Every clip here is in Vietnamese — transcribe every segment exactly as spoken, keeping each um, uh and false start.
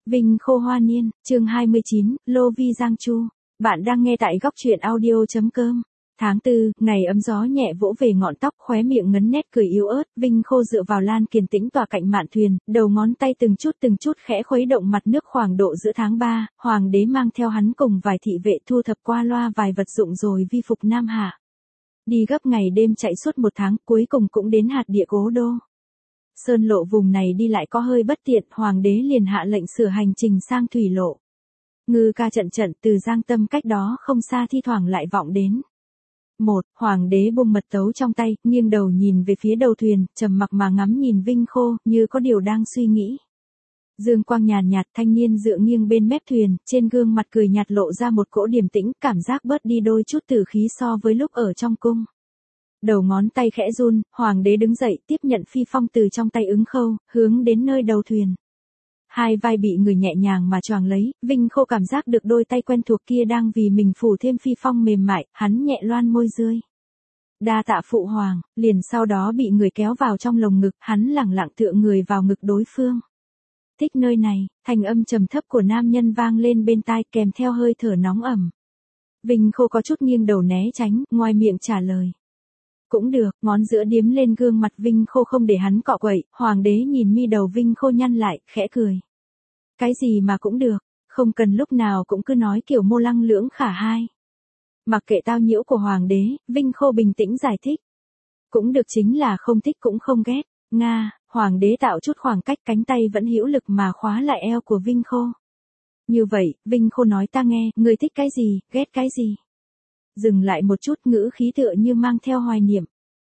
Vinh Khô Hoa Niên, chương hai mươi chín, Lô Vi Giang Chu. Bạn đang nghe tại góc truyện audio.com. Tháng tư, ngày ấm gió nhẹ vỗ về ngọn tóc, khóe miệng ngấn nét cười yếu ớt, Vinh Khô dựa vào lan kiền tĩnh tòa cạnh mạn thuyền, đầu ngón tay từng chút từng chút khẽ khuấy động mặt nước khoảng độ giữa tháng ba, hoàng đế mang theo hắn cùng vài thị vệ thu thập qua loa vài vật dụng rồi vi phục Nam Hạ. Đi gấp ngày đêm chạy suốt một tháng, cuối cùng cũng đến hạt địa Cố Đô. Sơn lộ vùng này đi lại có hơi bất tiện, hoàng đế liền hạ lệnh sửa hành trình sang thủy lộ. Ngư ca trận trận từ Giang Tâm cách đó không xa thi thoảng lại vọng đến. Một, hoàng đế buông mật tấu trong tay, nghiêng đầu nhìn về phía đầu thuyền, trầm mặc mà ngắm nhìn Vinh Khô, như có điều đang suy nghĩ. Dương quang nhàn nhạt, thanh niên dựa nghiêng bên mép thuyền, trên gương mặt cười nhạt lộ ra một cỗ điềm tĩnh, cảm giác bớt đi đôi chút tử khí so với lúc ở trong cung. Đầu ngón tay khẽ run, hoàng đế đứng dậy tiếp nhận phi phong từ trong tay Ứng Khâu, hướng đến nơi đầu thuyền. Hai vai bị người nhẹ nhàng mà choàng lấy, Vinh Khô cảm giác được đôi tay quen thuộc kia đang vì mình phủ thêm phi phong mềm mại, hắn nhẹ loan môi rơi. Đa tạ phụ hoàng, liền sau đó bị người kéo vào trong lồng ngực, hắn lẳng lặng tựa người vào ngực đối phương. Thích nơi này, thanh âm trầm thấp của nam nhân vang lên bên tai kèm theo hơi thở nóng ẩm. Vinh Khô có chút nghiêng đầu né tránh, ngoài miệng trả lời. Cũng được, ngón giữa điếm lên gương mặt Vinh Khô không để hắn cọ quậy, hoàng đế nhìn mi đầu Vinh Khô nhăn lại, khẽ cười. Cái gì mà cũng được, không cần lúc nào cũng cứ nói kiểu mô lăng lưỡng khả hai. Mặc kệ tao nhiễu của hoàng đế, Vinh Khô bình tĩnh giải thích. Cũng được chính là không thích cũng không ghét, Nga, hoàng đế tạo chút khoảng cách cánh tay vẫn hữu lực mà khóa lại eo của Vinh Khô. Như vậy, Vinh Khô nói ta nghe, người thích cái gì, ghét cái gì. Dừng lại một chút ngữ khí tựa như mang theo hoài niệm.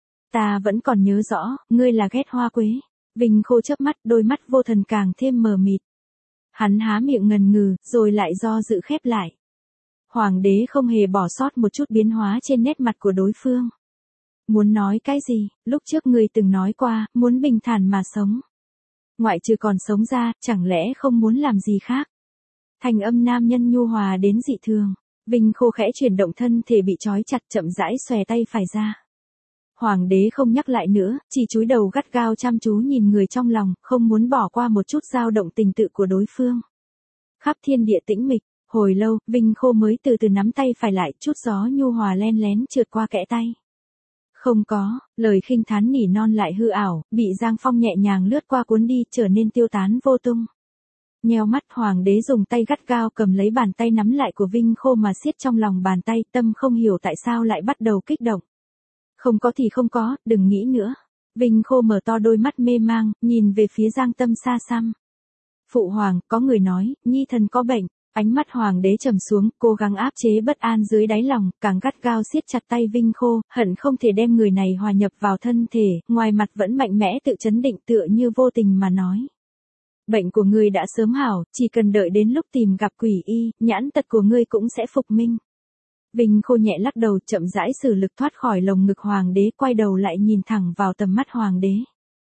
Ta vẫn còn nhớ rõ, ngươi là ghét hoa quế. Vinh Khô chớp mắt, đôi mắt vô thần càng thêm mờ mịt. Hắn há miệng ngần ngừ, rồi lại do dự khép lại. Hoàng đế không hề bỏ sót một chút biến hóa trên nét mặt của đối phương. Muốn nói cái gì, lúc trước ngươi từng nói qua, muốn bình thản mà sống. Ngoại trừ còn sống ra, chẳng lẽ không muốn làm gì khác. Thành âm nam nhân nhu hòa đến dị thường. Vinh Khô khẽ chuyển động thân thể bị trói chặt chậm rãi xòe tay phải ra. Hoàng đế không nhắc lại nữa, chỉ cúi đầu gắt gao chăm chú nhìn người trong lòng, không muốn bỏ qua một chút dao động tình tự của đối phương. Khắp thiên địa tĩnh mịch, hồi lâu, Vinh Khô mới từ từ nắm tay phải lại, chút gió nhu hòa len lén trượt qua kẽ tay. Không có, lời khinh thán nỉ non lại hư ảo, bị Giang Phong nhẹ nhàng lướt qua cuốn đi, trở nên tiêu tán vô tung. Nheo mắt hoàng đế dùng tay gắt gao cầm lấy bàn tay nắm lại của Vinh Khô mà siết trong lòng bàn tay, tâm không hiểu tại sao lại bắt đầu kích động. Không có thì không có, đừng nghĩ nữa. Vinh Khô mở to đôi mắt mê mang, nhìn về phía Giang Tâm xa xăm. Phụ hoàng, có người nói, nhi thần có bệnh. Ánh mắt hoàng đế trầm xuống, cố gắng áp chế bất an dưới đáy lòng, càng gắt gao siết chặt tay Vinh Khô, hận không thể đem người này hòa nhập vào thân thể, ngoài mặt vẫn mạnh mẽ tự chấn định tựa như vô tình mà nói. Bệnh của ngươi đã sớm hảo, chỉ cần đợi đến lúc tìm gặp quỷ y, nhãn tật của ngươi cũng sẽ phục minh. Vinh Khô nhẹ lắc đầu chậm rãi sử lực thoát khỏi lồng ngực hoàng đế, quay đầu lại nhìn thẳng vào tầm mắt hoàng đế.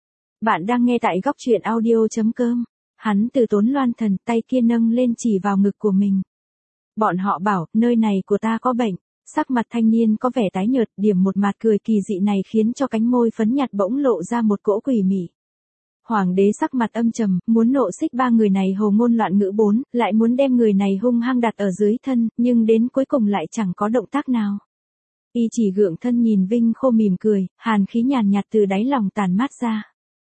Bạn đang nghe tại góc truyện audio.com. Hắn từ tốn loan thần, tay kia nâng lên chỉ vào ngực của mình. Bọn họ bảo, nơi này của ta có bệnh. Sắc mặt thanh niên có vẻ tái nhợt, điểm một mạt cười kỳ dị này khiến cho cánh môi phấn nhạt bỗng lộ ra một cỗ quỷ mị. Hoàng đế sắc mặt âm trầm, muốn nộ xích ba người này hồ ngôn loạn ngữ bốn, lại muốn đem người này hung hăng đặt ở dưới thân, nhưng đến cuối cùng lại chẳng có động tác nào. Y chỉ gượng thân nhìn Vinh Khô mỉm cười, hàn khí nhàn nhạt từ đáy lòng tàn mát ra.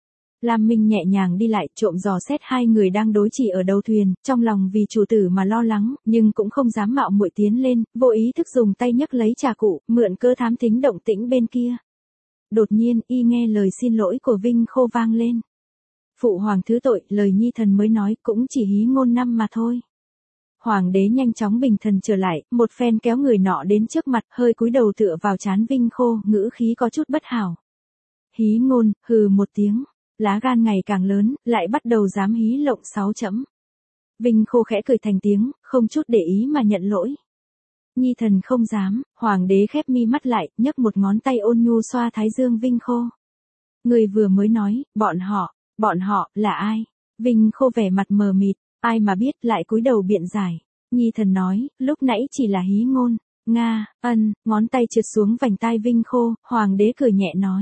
Lam Minh nhẹ nhàng đi lại, trộm dò xét hai người đang đối chỉ ở đầu thuyền, trong lòng vì chủ tử mà lo lắng, nhưng cũng không dám mạo muội tiến lên, vô ý thức dùng tay nhấc lấy trà cụ, mượn cơ thám thính động tĩnh bên kia. Đột nhiên, y nghe lời xin lỗi của Vinh Khô vang lên. Phụ hoàng thứ tội, lời nhi thần mới nói cũng chỉ hí ngôn năm mà thôi. Hoàng đế nhanh chóng bình thần trở lại, một phen kéo người nọ đến trước mặt, hơi cúi đầu tựa vào trán Vinh Khô, ngữ khí có chút bất hảo. Hí ngôn, hừ một tiếng, lá gan ngày càng lớn, lại bắt đầu dám hí lộng sáu chấm. Vinh Khô khẽ cười thành tiếng, không chút để ý mà nhận lỗi. Nhi thần không dám, hoàng đế khép mi mắt lại, nhấc một ngón tay ôn nhu xoa thái dương Vinh Khô. Người vừa mới nói, bọn họ. Bọn họ, là ai? Vinh Khô vẻ mặt mờ mịt, ai mà biết lại cúi đầu biện giải. Nhi thần nói, lúc nãy chỉ là hí ngôn. Nga, ân, ngón tay trượt xuống vành tai Vinh Khô, hoàng đế cười nhẹ nói.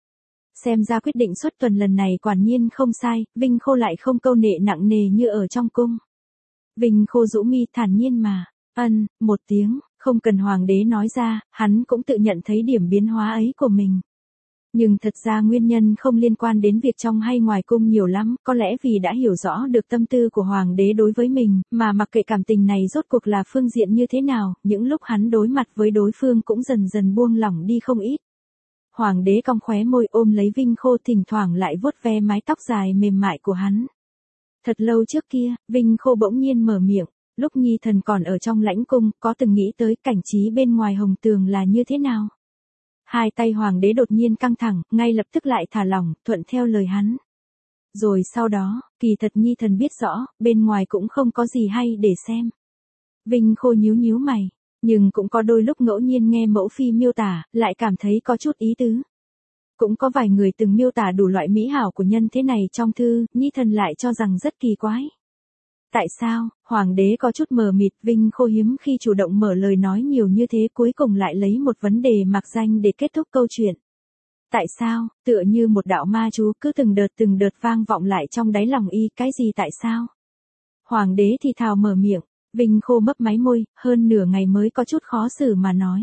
Xem ra quyết định xuất tuần lần này quả nhiên không sai, Vinh Khô lại không câu nệ nặng nề như ở trong cung. Vinh Khô rũ mi thản nhiên mà, ân, một tiếng, không cần hoàng đế nói ra, hắn cũng tự nhận thấy điểm biến hóa ấy của mình. Nhưng thật ra nguyên nhân không liên quan đến việc trong hay ngoài cung nhiều lắm, có lẽ vì đã hiểu rõ được tâm tư của hoàng đế đối với mình, mà mặc kệ cảm tình này rốt cuộc là phương diện như thế nào, những lúc hắn đối mặt với đối phương cũng dần dần buông lỏng đi không ít. Hoàng đế cong khóe môi ôm lấy Vinh Khô thỉnh thoảng lại vuốt ve mái tóc dài mềm mại của hắn. Thật lâu trước kia, Vinh Khô bỗng nhiên mở miệng, lúc Nhi thần còn ở trong lãnh cung, có từng nghĩ tới cảnh trí bên ngoài hồng tường là như thế nào? Hai tay hoàng đế đột nhiên căng thẳng, ngay lập tức lại thả lỏng, thuận theo lời hắn. Rồi sau đó, kỳ thật Nhi thần biết rõ, bên ngoài cũng không có gì hay để xem. Vinh Khô nhíu nhíu mày, nhưng cũng có đôi lúc ngẫu nhiên nghe mẫu phi miêu tả, lại cảm thấy có chút ý tứ. Cũng có vài người từng miêu tả đủ loại mỹ hảo của nhân thế này trong thư, Nhi thần lại cho rằng rất kỳ quái. Tại sao, hoàng đế có chút mờ mịt, Vinh Khô hiếm khi chủ động mở lời nói nhiều như thế cuối cùng lại lấy một vấn đề mạc danh để kết thúc câu chuyện. Tại sao, tựa như một đạo ma chú cứ từng đợt từng đợt vang vọng lại trong đáy lòng y, cái gì tại sao? Hoàng đế thì thào mở miệng, Vinh Khô mấp máy môi, hơn nửa ngày mới có chút khó xử mà nói.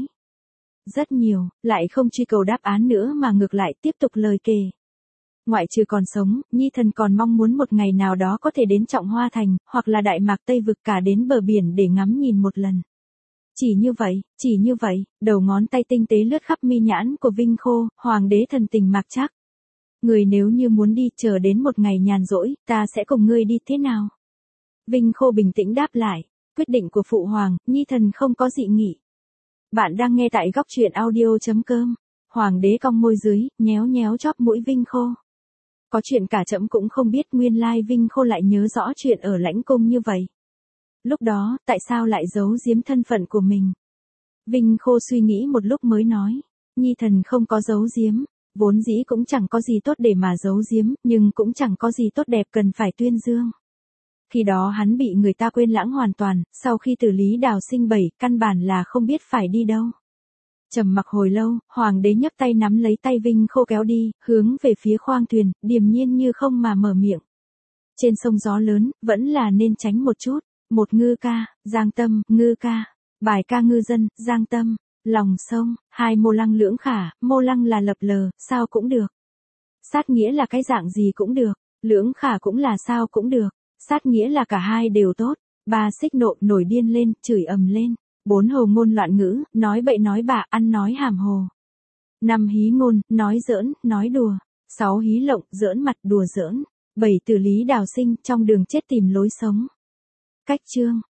Rất nhiều, lại không truy cầu đáp án nữa mà ngược lại tiếp tục lời kể. Ngoại trừ còn sống, Nhi thần còn mong muốn một ngày nào đó có thể đến Trọng Hoa Thành, hoặc là Đại Mạc Tây Vực cả đến bờ biển để ngắm nhìn một lần. Chỉ như vậy, chỉ như vậy, đầu ngón tay tinh tế lướt khắp mi nhãn của Vinh Khô, hoàng đế thần tình mạc trắc. Người nếu như muốn đi chờ đến một ngày nhàn rỗi, ta sẽ cùng ngươi đi thế nào? Vinh Khô bình tĩnh đáp lại, quyết định của phụ hoàng, Nhi thần không có dị nghị. Bạn đang nghe tại góc truyện audio chấm com. Hoàng đế cong môi dưới, nhéo nhéo chóp mũi Vinh Khô. Có chuyện cả trẫm cũng không biết, nguyên lai Vinh Khô lại nhớ rõ chuyện ở lãnh cung như vậy. Lúc đó, tại sao lại giấu giếm thân phận của mình? Vinh Khô suy nghĩ một lúc mới nói, Nhi thần không có giấu giếm, vốn dĩ cũng chẳng có gì tốt để mà giấu giếm, nhưng cũng chẳng có gì tốt đẹp cần phải tuyên dương. Khi đó hắn bị người ta quên lãng hoàn toàn, sau khi từ Lý Đào sinh bảy, căn bản là không biết phải đi đâu. Trầm mặc hồi lâu, hoàng đế nhấc tay nắm lấy tay Vinh Khô kéo đi, hướng về phía khoang thuyền, điềm nhiên như không mà mở miệng. Trên sông gió lớn, vẫn là nên tránh một chút. Một ngư ca, giang tâm, ngư ca. Bài ca ngư dân, giang tâm. Lòng sông, hai mô lăng lưỡng khả, mô lăng là lập lờ, sao cũng được. Sát nghĩa là cái dạng gì cũng được, lưỡng khả cũng là sao cũng được. Sát nghĩa là cả hai đều tốt. Ba xích nộ, nổi điên lên, chửi ầm lên. Bốn hồ ngôn loạn ngữ, nói bậy nói bạ, ăn nói hàm hồ. Năm hí ngôn, nói giỡn, nói đùa. Sáu hí lộng, giỡn mặt, đùa giỡn. Bảy từ Lý Đào sinh, trong đường chết tìm lối sống. Cách chương,